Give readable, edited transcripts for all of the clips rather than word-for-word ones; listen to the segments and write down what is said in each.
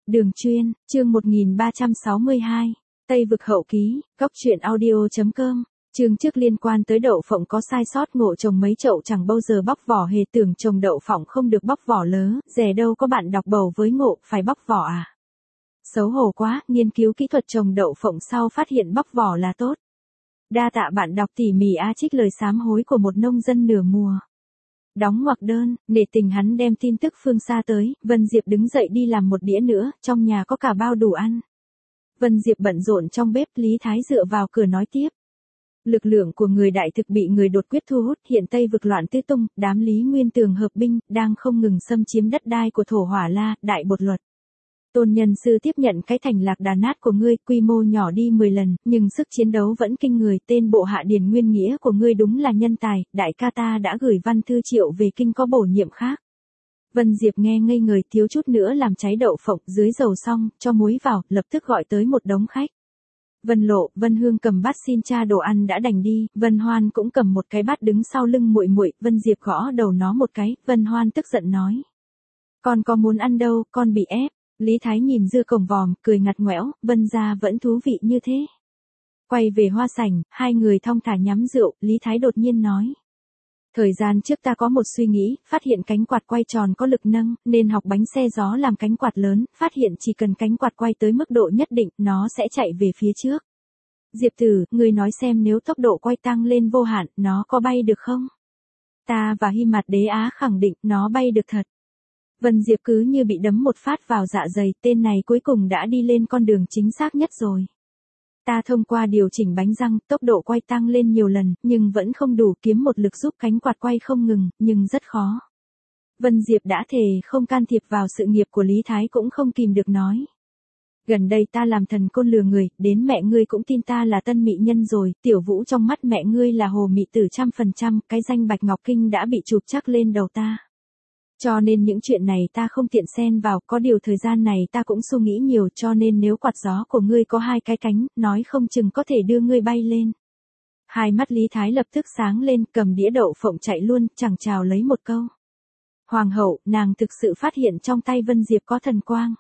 Đường chuyên, chương 1362, Tây vực hậu ký, góc truyện audio.com. Chương trước liên quan tới đậu phộng có sai sót, ngộ trồng mấy chậu chẳng bao giờ bóc vỏ, hề tưởng trồng đậu phộng không được bóc vỏ lớ, dè đâu có bạn đọc bầu với ngộ, phải bóc vỏ à. Xấu hổ quá, nghiên cứu kỹ thuật trồng đậu phộng sau phát hiện bóc vỏ là tốt. Đa tạ bạn đọc tỉ mỉ trích lời sám hối của một nông dân nửa mùa. Đóng ngoặc đơn, nể tình hắn đem tin tức phương xa tới, Vân Diệp đứng dậy đi làm một đĩa nữa, trong nhà có cả bao đủ ăn. Vân Diệp bận rộn trong bếp, Lý Thái dựa vào cửa nói tiếp. Lực lượng của người đại thực bị người đột quyết thu hút, hiện Tây vực loạn tứ tung, đám Lý Nguyên Tường hợp binh, đang không ngừng xâm chiếm đất đai của Thổ Hỏa La, đại bột luật. Tôn nhân sư tiếp nhận cái thành Lạc Đà nát của ngươi, quy mô nhỏ đi 10 lần, nhưng sức chiến đấu vẫn kinh người, tên bộ hạ Điền Nguyên Nghĩa của ngươi đúng là nhân tài, đại ca ta đã gửi văn thư triệu về kinh có bổ nhiệm khác. Vân Diệp nghe ngây người, thiếu chút nữa làm cháy đậu phộng, dưới dầu xong, cho muối vào, lập tức gọi tới một đống khách. Vân Lộ, Vân Hương cầm bát xin cha đồ ăn đã đành đi, Vân Hoan cũng cầm một cái bát đứng sau lưng muội muội, Vân Diệp gõ đầu nó một cái, Vân Hoan tức giận nói: "Con có muốn ăn đâu, con bị ép." Lý Thái nhìn dưa cổng vòm, cười ngặt ngoẽo, Vân gia vẫn thú vị như thế. Quay về hoa sảnh, hai người thong thả nhắm rượu, Lý Thái đột nhiên nói: "Thời gian trước ta có một suy nghĩ, phát hiện cánh quạt quay tròn có lực nâng, nên học bánh xe gió làm cánh quạt lớn, phát hiện chỉ cần cánh quạt quay tới mức độ nhất định, nó sẽ chạy về phía trước. Diệp Tử, ngươi nói xem nếu tốc độ quay tăng lên vô hạn, nó có bay được không?" Ta và Hy Mạt Đế Á khẳng định nó bay được thật. Vân Diệp cứ như bị đấm một phát vào dạ dày, tên này cuối cùng đã đi lên con đường chính xác nhất rồi. Ta thông qua điều chỉnh bánh răng, tốc độ quay tăng lên nhiều lần, nhưng vẫn không đủ, kiếm một lực giúp cánh quạt quay không ngừng, nhưng rất khó. Vân Diệp đã thề không can thiệp vào sự nghiệp của Lý Thái, cũng không kìm được nói: "Gần đây ta làm thần côn lừa người, đến mẹ ngươi cũng tin ta là tân mỹ nhân rồi, Tiểu Vũ trong mắt mẹ ngươi là hồ mị tử 100%, cái danh Bạch Ngọc Kinh đã bị chụp chắc lên đầu ta. Cho nên những chuyện này ta không tiện xen vào, có điều thời gian này ta cũng suy nghĩ nhiều, cho nên nếu quạt gió của ngươi có hai cái cánh, nói không chừng có thể đưa ngươi bay lên." Hai mắt Lý Thái lập tức sáng lên, cầm đĩa đậu phộng chạy luôn, chẳng chào lấy một câu. Hoàng hậu, nàng thực sự phát hiện trong tay Vân Diệp có thần quang.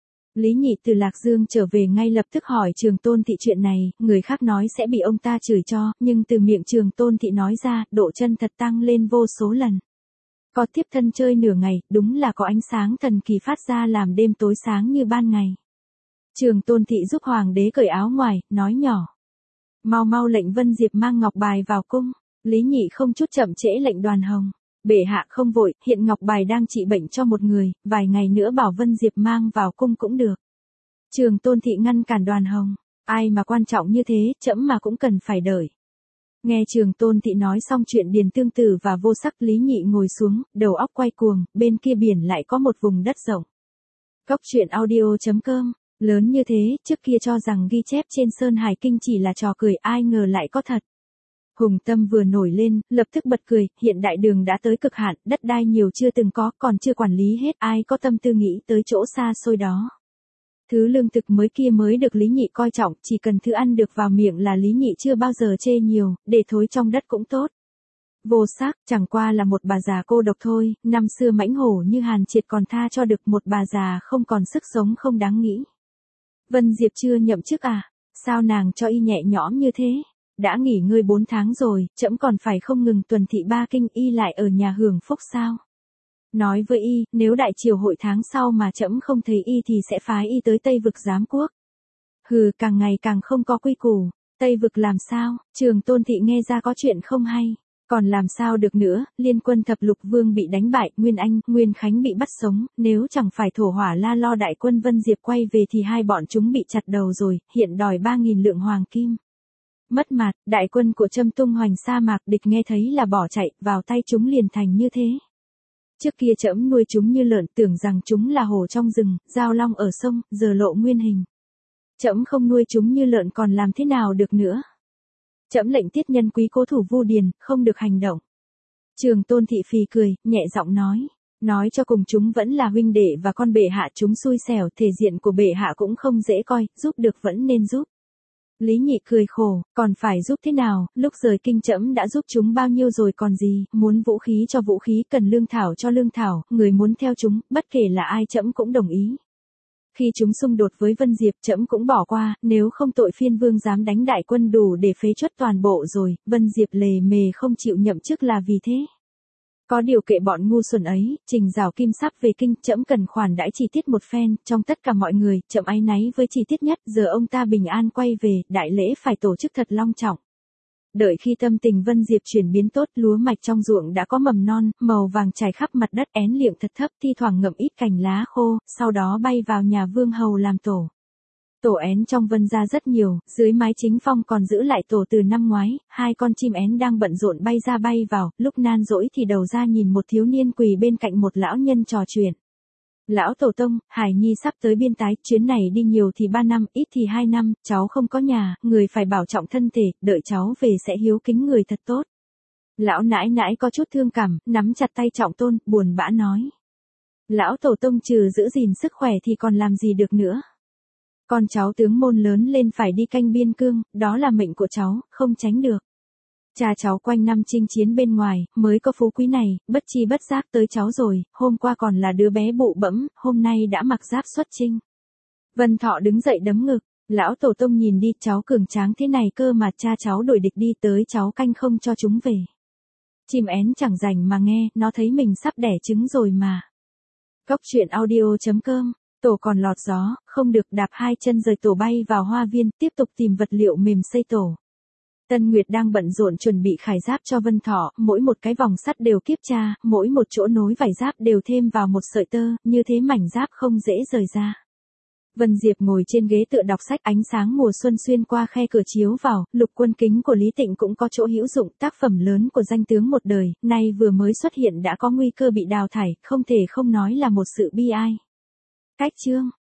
Lý Nhị từ Lạc Dương trở về ngay lập tức hỏi Trường Tôn Thị chuyện này, người khác nói sẽ bị ông ta chửi cho, nhưng từ miệng Trường Tôn Thị nói ra, độ chân thật tăng lên vô số lần. Có tiếp thân chơi nửa ngày, đúng là có ánh sáng thần kỳ phát ra làm đêm tối sáng như ban ngày. Trường Tôn Thị giúp Hoàng đế cởi áo ngoài, nói nhỏ: "Mau mau lệnh Vân Diệp mang ngọc bài vào cung." Lý Nhị không chút chậm trễ lệnh Đoàn Hồng: "Bệ hạ không vội, hiện ngọc bài đang trị bệnh cho một người, vài ngày nữa bảo Vân Diệp mang vào cung cũng được." Trường Tôn Thị ngăn cản Đoàn Hồng: "Ai mà quan trọng như thế, trẫm mà cũng cần phải đợi." Nghe Trường Tôn Thị nói xong chuyện Điền Tương Tử và Vô Sắc, Lý Nhị ngồi xuống, đầu óc quay cuồng, bên kia biển lại có một vùng đất rộng. Góc truyện audio.com, lớn như thế, trước kia cho rằng ghi chép trên Sơn Hải Kinh chỉ là trò cười, ai ngờ lại có thật. Hùng tâm vừa nổi lên, lập tức bật cười, hiện đại đường đã tới cực hạn, đất đai nhiều chưa từng có, còn chưa quản lý hết, ai có tâm tư nghĩ tới chỗ xa xôi đó. Thứ lương thực mới kia mới được Lý Nhị coi trọng, chỉ cần thứ ăn được vào miệng là Lý Nhị chưa bao giờ chê nhiều, để thối trong đất cũng tốt. Vô Sắc, chẳng qua là một bà già cô độc thôi, năm xưa mãnh hổ như Hàn Triệt còn tha cho được, một bà già không còn sức sống không đáng nghĩ. Vân Diệp chưa nhậm chức à? Sao nàng cho y nhẹ nhõm như thế? Đã nghỉ ngơi 4 tháng rồi, trẫm còn phải không ngừng tuần thị ba kinh, y lại ở nhà hưởng phúc sao? Nói với y, nếu đại triều hội tháng sau mà trẫm không thấy y thì sẽ phái y tới Tây vực giám quốc. Hừ, càng ngày càng không có quy củ. Tây vực làm sao? Trường Tôn Thị nghe ra có chuyện không hay. Còn làm sao được nữa, liên quân Thập Lục Vương bị đánh bại, Nguyên Anh, Nguyên Khánh bị bắt sống, nếu chẳng phải Thổ Hỏa La lo đại quân Vân Diệp quay về thì hai bọn chúng bị chặt đầu rồi, hiện đòi 3.000 lượng hoàng kim. Mất mặt, đại quân của Trâm tung hoành sa mạc, địch nghe thấy là bỏ chạy, vào tay chúng liền thành như thế. Trước kia trẫm nuôi chúng như lợn, tưởng rằng chúng là hổ trong rừng, giao long ở sông, giờ lộ nguyên hình. Trẫm không nuôi chúng như lợn còn làm thế nào được nữa. Trẫm lệnh tiết nhân quý cố thủ Vu Điền, không được hành động. Trường Tôn Thị phì cười, nhẹ giọng nói cho cùng chúng vẫn là huynh đệ và con bệ hạ, chúng xui xẻo, thể diện của bệ hạ cũng không dễ coi, giúp được vẫn nên giúp. Lý Nhị cười khổ, còn phải giúp thế nào, lúc rời kinh trẫm đã giúp chúng bao nhiêu rồi còn gì, muốn vũ khí cho vũ khí, cần lương thảo cho lương thảo, người muốn theo chúng, bất kể là ai trẫm cũng đồng ý. Khi chúng xung đột với Vân Diệp trẫm cũng bỏ qua, nếu không tội phiên vương dám đánh đại quân đủ để phế truất toàn bộ rồi, Vân Diệp lề mề không chịu nhậm chức là vì thế. Có điều kệ bọn ngu xuẩn ấy, Trình Giảo Kim sắp về kinh, trẫm cần khoản đãi chi tiết một phen, trong tất cả mọi người, trẫm áy náy với chi tiết nhất, giờ ông ta bình an quay về, đại lễ phải tổ chức thật long trọng. Đợi khi tâm tình Vân Diệp chuyển biến tốt, lúa mạch trong ruộng đã có mầm non, màu vàng trải khắp mặt đất, én liệng thật thấp, thi thoảng ngậm ít cành lá khô, sau đó bay vào nhà vương hầu làm tổ. Tổ én trong Vân gia rất nhiều, dưới mái chính phong còn giữ lại tổ từ năm ngoái, hai con chim én đang bận rộn bay ra bay vào, lúc nan rỗi thì đầu ra nhìn một thiếu niên quỳ bên cạnh một lão nhân trò chuyện. Lão tổ tông, Hải Nhi sắp tới biên tái, chuyến này đi nhiều thì 3 năm, ít thì 2 năm, cháu không có nhà, người phải bảo trọng thân thể, đợi cháu về sẽ hiếu kính người thật tốt. Lão nãi nãi có chút thương cảm, nắm chặt tay Trọng Tôn, buồn bã nói. Lão tổ tông trừ giữ gìn sức khỏe thì còn làm gì được nữa. Con cháu tướng môn lớn lên phải đi canh biên cương, đó là mệnh của cháu, không tránh được. Cha cháu quanh năm chinh chiến bên ngoài, mới có phú quý này, bất chi bất giác tới cháu rồi, hôm qua còn là đứa bé bụ bẫm, hôm nay đã mặc giáp xuất chinh. Vân Thọ đứng dậy đấm ngực, lão tổ tông nhìn đi, cháu cường tráng thế này cơ mà cha cháu đuổi địch đi tới cháu canh không cho chúng về. Chim én chẳng rảnh mà nghe, nó thấy mình sắp đẻ trứng rồi mà. Góc truyện audio.com. Tổ còn lọt gió, không được, đạp hai chân rời tổ bay vào hoa viên, tiếp tục tìm vật liệu mềm xây tổ. Tân Nguyệt đang bận rộn chuẩn bị khải giáp cho Vân Thọ, mỗi một cái vòng sắt đều kiếp tra, mỗi một chỗ nối vải giáp đều thêm vào một sợi tơ, như thế mảnh giáp không dễ rời ra. Vân Diệp ngồi trên ghế tựa đọc sách, ánh sáng mùa xuân xuyên qua khe cửa chiếu vào, Lục Quân Kính của Lý Tịnh cũng có chỗ hữu dụng, tác phẩm lớn của danh tướng một đời, nay vừa mới xuất hiện đã có nguy cơ bị đào thải, không thể không nói là một sự bi ai. Cách chương